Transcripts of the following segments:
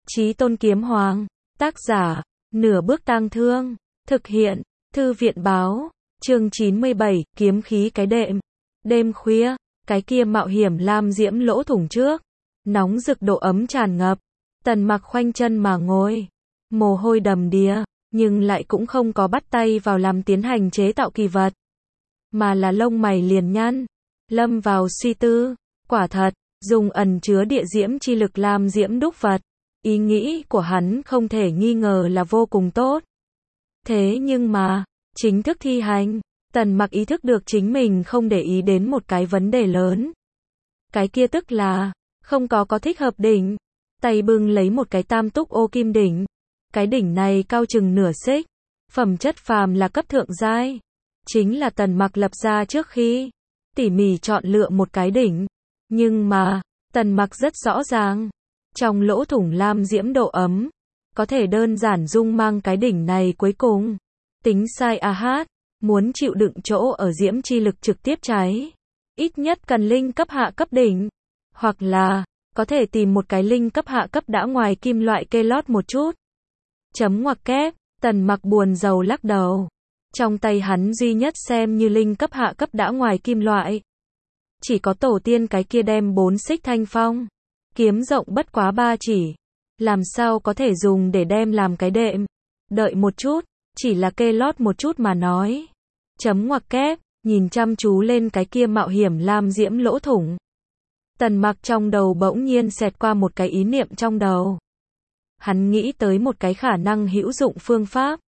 Chí Tôn Kiếm Hoàng, tác giả, Nửa Bước Tang Thương, thực hiện, Thư viện báo, chương 97, kiếm khí cái đệm. Đêm khuya, cái kia mạo hiểm lam diễm lỗ thủng trước, nóng rực độ ấm tràn ngập. Tần Mặc khoanh chân mà ngồi, mồ hôi đầm đìa, nhưng lại cũng không có bắt tay vào làm tiến hành chế tạo kỳ vật, mà là lông mày liền nhăn, lâm vào suy tư. Quả thật, dùng ẩn chứa địa diễm chi lực lam diễm đúc vật, ý nghĩ của hắn không thể nghi ngờ là vô cùng tốt. Thế nhưng mà, chính thức thi hành, Tần Mặc ý thức được chính mình không để ý đến một cái vấn đề lớn. Cái kia tức là, không có thích hợp đỉnh. Tay bưng lấy một cái tam túc ô kim đỉnh. Cái đỉnh này cao chừng nửa xích, phẩm chất phàm là cấp thượng giai. Chính là Tần Mặc lập ra trước khi tỉ mỉ chọn lựa một cái đỉnh. Nhưng mà, Tần Mặc rất rõ ràng, trong lỗ thủng lam diễm độ ấm, có thể đơn giản dung mang cái đỉnh này cuối cùng. Tính sai AH, muốn chịu đựng chỗ ở diễm chi lực trực tiếp cháy, ít nhất cần linh cấp hạ cấp đỉnh, hoặc là có thể tìm một cái linh cấp hạ cấp đã ngoài kim loại kê lót một chút. Chấm ngoặc kép, Tần Mặc buồn rầu lắc đầu. Trong tay hắn duy nhất xem như linh cấp hạ cấp đã ngoài kim loại, chỉ có tổ tiên cái kia đem 4 xích thanh phong, kiếm rộng bất quá 3 chỉ, làm sao có thể dùng để đem làm cái đệm. Đợi một chút, chỉ là kê lót một chút mà nói. Chấm ngoặc kép, nhìn chăm chú lên cái kia mạo hiểm lam diễm lỗ thủng. Tần Mặc trong đầu bỗng nhiên xẹt qua một cái ý niệm trong đầu. Hắn nghĩ tới một cái khả năng hữu dụng phương pháp.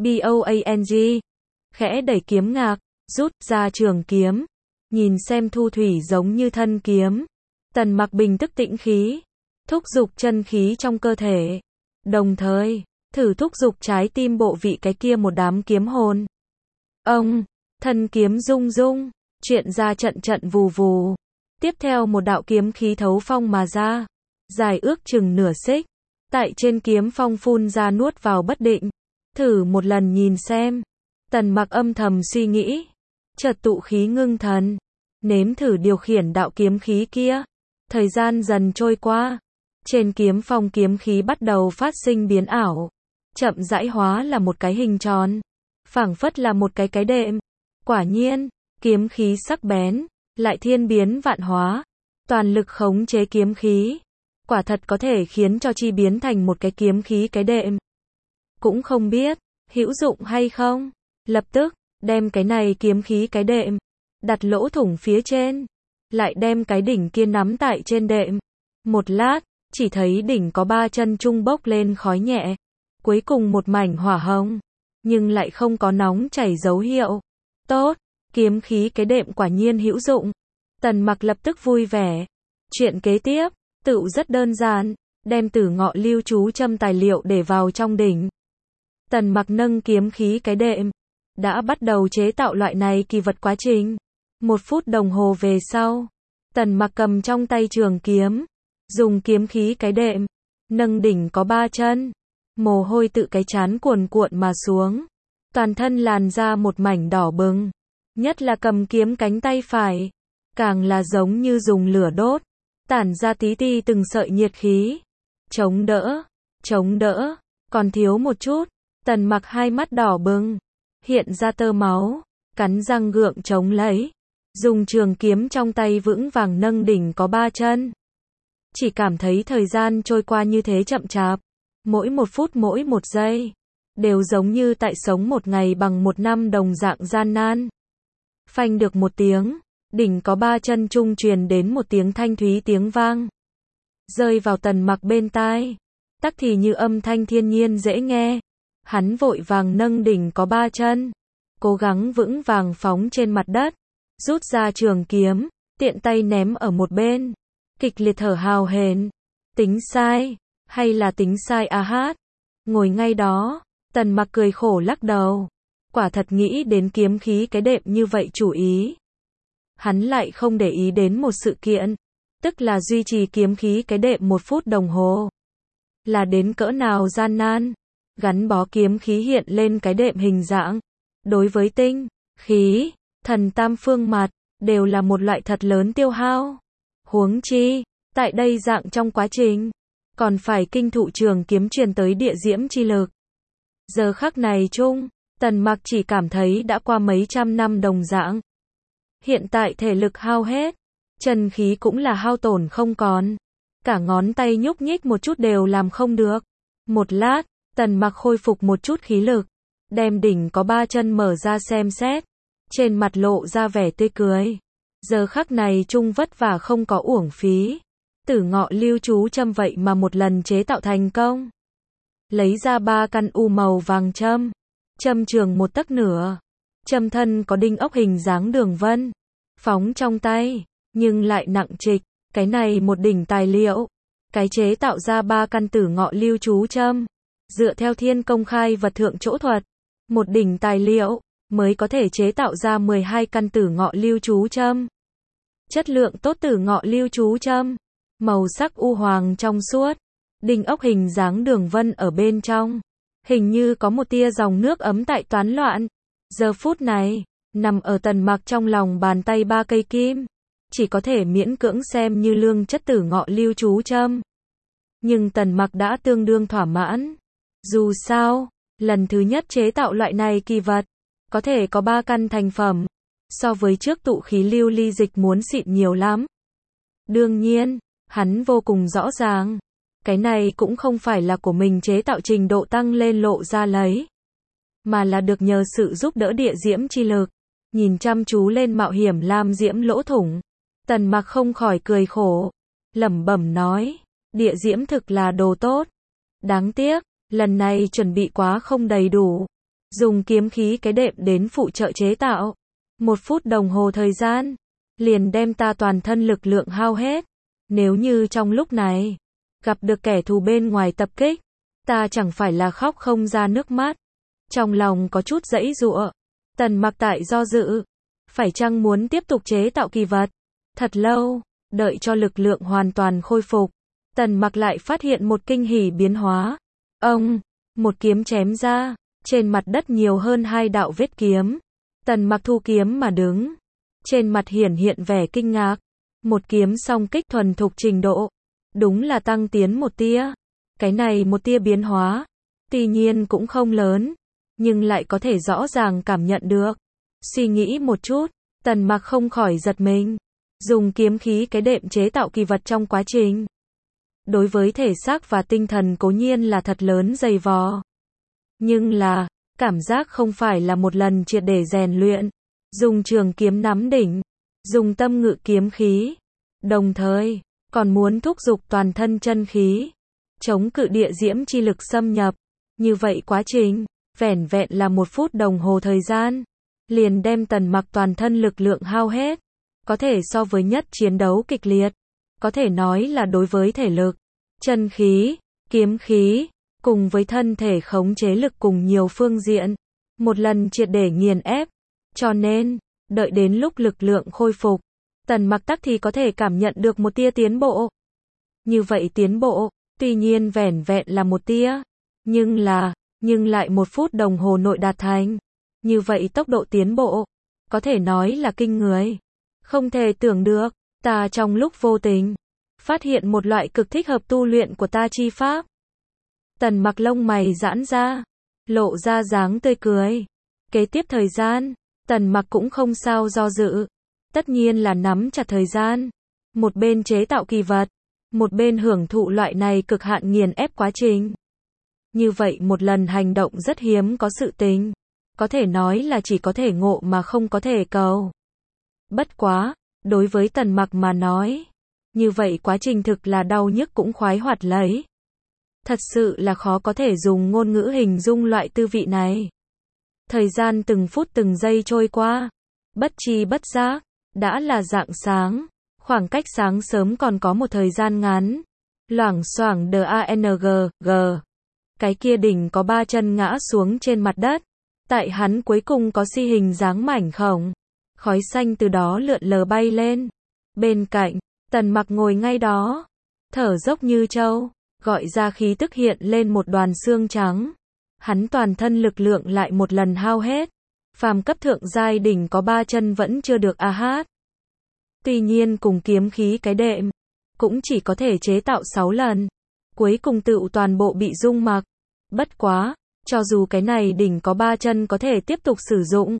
BOANG. Khẽ đẩy kiếm ngạc, rút ra trường kiếm. Nhìn xem thu thủy giống như thân kiếm. Tần Mặc bình tức tĩnh khí, thúc dục chân khí trong cơ thể. Đồng thời, thử thúc dục trái tim bộ vị cái kia một đám kiếm hồn. Ông, thân kiếm rung rung, chuyện ra trận trận vù vù. Tiếp theo một đạo kiếm khí thấu phong mà ra, dài ước chừng nửa xích, tại trên kiếm phong phun ra nuốt vào bất định. Thử một lần nhìn xem. Tần Mặc âm thầm suy nghĩ, chợt tụ khí ngưng thần, nếm thử điều khiển đạo kiếm khí kia. Thời gian dần trôi qua, trên kiếm phong kiếm khí bắt đầu phát sinh biến ảo, chậm rãi hóa là một cái hình tròn, phảng phất là một cái đệm. Quả nhiên, kiếm khí sắc bén, lại thiên biến vạn hóa, toàn lực khống chế kiếm khí, quả thật có thể khiến cho chi biến thành một cái kiếm khí cái đệm. Cũng không biết hữu dụng hay không. Lập tức đem cái này kiếm khí cái đệm đặt lỗ thủng phía trên, lại đem cái đỉnh kia nắm tại trên đệm. Một lát, chỉ thấy đỉnh có 3 chân trung bốc lên khói nhẹ, cuối cùng một mảnh hỏa hồng, nhưng lại không có nóng chảy dấu hiệu. Tốt, kiếm khí cái đệm quả nhiên hữu dụng. Tần Mặc lập tức vui vẻ. Chuyện kế tiếp, tựu rất đơn giản, đem Tử Ngọ lưu chú châm tài liệu để vào trong đỉnh. Tần Mặc nâng kiếm khí cái đệm, đã bắt đầu chế tạo loại này kỳ vật quá trình. 1 phút đồng hồ về sau, Tần Mặc cầm trong tay trường kiếm, dùng kiếm khí cái đệm, nâng đỉnh có 3 chân, mồ hôi tự cái trán cuồn cuộn mà xuống, toàn thân làn da một mảnh đỏ bừng, nhất là cầm kiếm cánh tay phải, càng là giống như dùng lửa đốt, tản ra tí ti từng sợi nhiệt khí. Chống đỡ, còn thiếu một chút. Tần Mặc hai mắt đỏ bừng, hiện ra tơ máu, cắn răng gượng chống lấy, dùng trường kiếm trong tay vững vàng nâng đỉnh có 3 chân. Chỉ cảm thấy thời gian trôi qua như thế chậm chạp, mỗi 1 phút mỗi 1 giây, đều giống như tại sống 1 ngày bằng 1 năm đồng dạng gian nan. Phanh được một tiếng, đỉnh có 3 chân trung truyền đến một tiếng thanh thúy tiếng vang, rơi vào Tần Mặc bên tai, tắc thì như âm thanh thiên nhiên dễ nghe. Hắn vội vàng nâng đỉnh có 3 chân, cố gắng vững vàng phóng trên mặt đất, rút ra trường kiếm, tiện tay ném ở một bên, kịch liệt thở hào hển. Tính sai, hay là tính sai AH? Ngồi ngay đó, Tần Mặc cười khổ lắc đầu, quả thật nghĩ đến kiếm khí cái đệm như vậy chủ ý. Hắn lại không để ý đến một sự kiện, tức là duy trì kiếm khí cái đệm 1 phút đồng hồ. Là đến cỡ nào gian nan. Gắn bó kiếm khí hiện lên cái đệm hình dạng, đối với tinh, khí, thần tam phương mặt, đều là một loại thật lớn tiêu hao. Huống chi, tại đây dạng trong quá trình, còn phải kinh thụ trường kiếm truyền tới địa diễm chi lực. Giờ khắc này chung, Tần Mặc chỉ cảm thấy đã qua mấy trăm năm đồng dạng. Hiện tại thể lực hao hết, chân khí cũng là hao tổn không còn. Cả ngón tay nhúc nhích một chút đều làm không được. Một lát, Tần Mặc khôi phục một chút khí lực, đem đỉnh có 3 chân mở ra xem xét, trên mặt lộ ra vẻ tươi cười. Giờ khắc này chung vất vả không có uổng phí. Tử ngọ lưu chú châm vậy mà một lần chế tạo thành công. Lấy ra 3 căn u màu vàng châm, châm trường 1 tấc nửa, châm thân có đinh ốc hình dáng đường vân, phóng trong tay, nhưng lại nặng trịch. Cái này một đỉnh tài liệu, cái chế tạo ra 3 căn tử ngọ lưu chú châm, dựa theo thiên công khai vật thượng chỗ thuật, một đỉnh tài liệu mới có thể chế tạo ra 12 căn tử ngọ lưu chú châm. Chất lượng tốt tử ngọ lưu chú châm, màu sắc u hoàng trong suốt, đinh ốc hình dáng đường vân ở bên trong, hình như có một tia dòng nước ấm tại toán loạn. Giờ phút này, nằm ở Tần Mặc trong lòng bàn tay 3 cây kim, chỉ có thể miễn cưỡng xem như lương chất tử ngọ lưu chú châm. Nhưng Tần Mặc đã tương đương thỏa mãn. Dù sao, lần thứ nhất chế tạo loại này kỳ vật, có thể có 3 căn thành phẩm, so với trước tụ khí lưu ly dịch muốn xịn nhiều lắm. Đương nhiên, hắn vô cùng rõ ràng, cái này cũng không phải là của mình chế tạo trình độ tăng lên lộ ra lấy, mà là được nhờ sự giúp đỡ địa diễm chi lực. Nhìn chăm chú lên mạo hiểm lam diễm lỗ thủng, Tần Mặc không khỏi cười khổ, lẩm bẩm nói, địa diễm thực là đồ tốt. Đáng tiếc, lần này chuẩn bị quá không đầy đủ, dùng kiếm khí cái đệm đến phụ trợ chế tạo. 1 phút đồng hồ thời gian, liền đem ta toàn thân lực lượng hao hết. Nếu như trong lúc này, gặp được kẻ thù bên ngoài tập kích, ta chẳng phải là khóc không ra nước mắt. Trong lòng có chút giãy giụa, Tần Mặc tại do dự, phải chăng muốn tiếp tục chế tạo kỳ vật. Thật lâu, đợi cho lực lượng hoàn toàn khôi phục, Tần Mặc lại phát hiện một kinh hỉ biến hóa. Ông, một kiếm chém ra, trên mặt đất nhiều hơn 2 đạo vết kiếm. Tần Mặc thu kiếm mà đứng, trên mặt hiển hiện vẻ kinh ngạc. Một kiếm song kích thuần thục trình độ, đúng là tăng tiến một tia. Cái này một tia biến hóa, tuy nhiên cũng không lớn, nhưng lại có thể rõ ràng cảm nhận được. Suy nghĩ một chút, Tần Mặc không khỏi giật mình. Dùng kiếm khí cái đệm chế tạo kỳ vật trong quá trình, đối với thể xác và tinh thần cố nhiên là thật lớn dày vò. Nhưng là, cảm giác không phải là một lần triệt để rèn luyện. Dùng trường kiếm nắm đỉnh, dùng tâm ngự kiếm khí, đồng thời, còn muốn thúc giục toàn thân chân khí, chống cự địa diễm chi lực xâm nhập. Như vậy quá trình, vẻn vẹn là 1 phút đồng hồ thời gian, liền đem Tần Mặc toàn thân lực lượng hao hết. Có thể so với nhất chiến đấu kịch liệt, có thể nói là đối với thể lực, chân khí, kiếm khí, cùng với thân thể khống chế lực cùng nhiều phương diện, một lần triệt để nghiền ép. Cho nên, đợi đến lúc lực lượng khôi phục, Tần Mặc tắc thì có thể cảm nhận được một tia tiến bộ. Như vậy tiến bộ, tuy nhiên vẻn vẹn là một tia, nhưng lại 1 phút đồng hồ nội đạt thành. Như vậy tốc độ tiến bộ, có thể nói là kinh người. Không thể tưởng được, ta trong lúc vô tình, phát hiện một loại cực thích hợp tu luyện của ta chi pháp. Tần Mặc lông mày giãn ra, lộ ra dáng tươi cười. Kế tiếp thời gian, Tần Mặc cũng không sao do dự. Tất nhiên là nắm chặt thời gian. Một bên chế tạo kỳ vật, một bên hưởng thụ loại này cực hạn nghiền ép quá trình. Như vậy một lần hành động rất hiếm có sự tình. Có thể nói là chỉ có thể ngộ mà không có thể cầu. Bất quá, đối với Tần Mặc mà nói, như vậy quá trình thực là đau nhức cũng khoái hoạt lấy. Thật sự là khó có thể dùng ngôn ngữ hình dung loại tư vị này. Thời gian từng phút từng giây trôi qua, bất tri bất giác, đã là rạng sáng, khoảng cách sáng sớm còn có một thời gian ngắn. Loảng xoảng DANG, cái kia đỉnh có 3 chân ngã xuống trên mặt đất. Tại hắn cuối cùng có si hình dáng mảnh khổng. Khói xanh từ đó lượn lờ bay lên. Bên cạnh, Tần Mặc ngồi ngay đó, thở dốc như trâu, gọi ra khí tức hiện lên một đoàn xương trắng. Hắn toàn thân lực lượng lại một lần hao hết. Phàm cấp thượng giai đỉnh có 3 chân vẫn chưa được hát. Tuy nhiên cùng kiếm khí cái đệm, cũng chỉ có thể chế tạo 6 lần. cuối cùng tựu toàn bộ bị rung mặc. Bất quá, cho dù cái này đỉnh có 3 chân có thể tiếp tục sử dụng,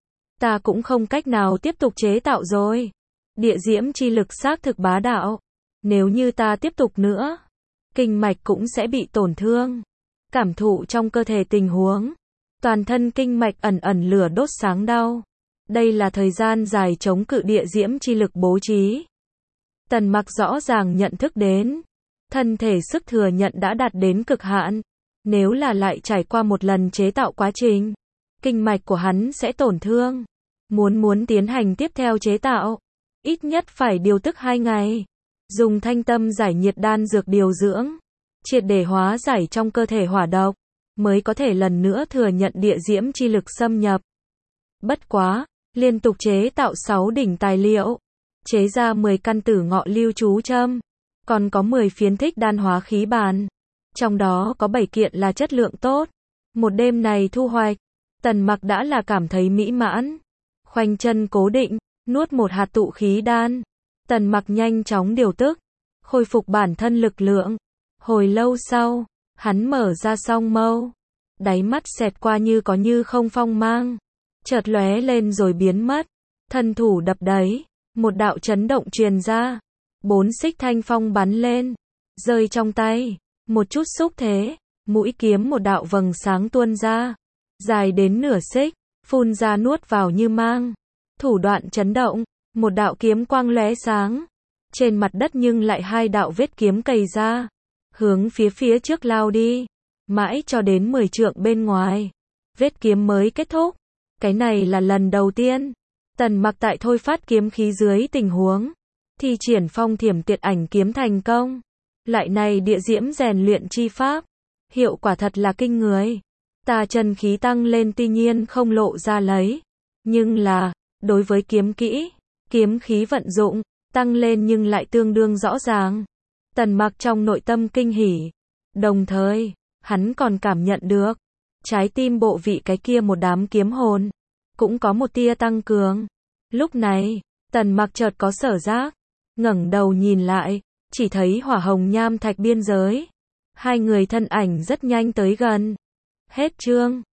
ta cũng không cách nào tiếp tục chế tạo rồi. Địa diễm chi lực xác thực bá đạo. Nếu như ta tiếp tục nữa, kinh mạch cũng sẽ bị tổn thương. Cảm thụ trong cơ thể tình huống, toàn thân kinh mạch ẩn ẩn lửa đốt sáng đau. Đây là thời gian dài chống cự địa diễm chi lực bố trí. Tần Mặc rõ ràng nhận thức đến, thân thể sức thừa nhận đã đạt đến cực hạn. Nếu là lại trải qua một lần chế tạo quá trình, kinh mạch của hắn sẽ tổn thương. Muốn tiến hành tiếp theo chế tạo, ít nhất phải điều tức 2 ngày. Dùng thanh tâm giải nhiệt đan dược điều dưỡng, triệt để hóa giải trong cơ thể hỏa độc, mới có thể lần nữa thừa nhận địa diễm chi lực xâm nhập. Bất quá, liên tục chế tạo 6 đỉnh tài liệu, chế ra 10 căn tử ngọ lưu chú châm, còn có 10 phiến thích đan hóa khí bàn. Trong đó có 7 kiện là chất lượng tốt. Một đêm này thu hoạch, Tần Mặc đã là cảm thấy mỹ mãn. Khoanh chân cố định, nuốt một hạt tụ khí đan. Tần Mặc nhanh chóng điều tức, khôi phục bản thân lực lượng. Hồi lâu sau, hắn mở ra song mâu, đáy mắt xẹt qua như có như không phong mang, chợt lóe lên rồi biến mất. Thân thủ đập đáy, một đạo chấn động truyền ra, 4 xích thanh phong bắn lên, rơi trong tay, một chút xúc thế, mũi kiếm một đạo vầng sáng tuôn ra, dài đến nửa xích, phun ra nuốt vào như mang. Thủ đoạn chấn động, một đạo kiếm quang lóe sáng, trên mặt đất nhưng lại 2 đạo vết kiếm cày ra, hướng phía trước lao đi, mãi cho đến 10 trượng bên ngoài, vết kiếm mới kết thúc. Cái này là lần đầu tiên Tần Mặc tại thôi phát kiếm khí dưới tình huống thi triển phong thiểm tuyệt ảnh kiếm thành công. Lại này địa diễm rèn luyện chi pháp, hiệu quả thật là kinh người. Tà chân khí tăng lên tuy nhiên không lộ ra lấy, nhưng là, đối với kiếm kỹ, kiếm khí vận dụng, tăng lên nhưng lại tương đương rõ ràng. Tần Mặc trong nội tâm kinh hỉ, đồng thời, hắn còn cảm nhận được, trái tim bộ vị cái kia một đám kiếm hồn, cũng có một tia tăng cường. Lúc này, Tần Mặc chợt có sở giác, ngẩng đầu nhìn lại, chỉ thấy hỏa hồng nham thạch biên giới. 2 người thân ảnh rất nhanh tới gần. Hết chương.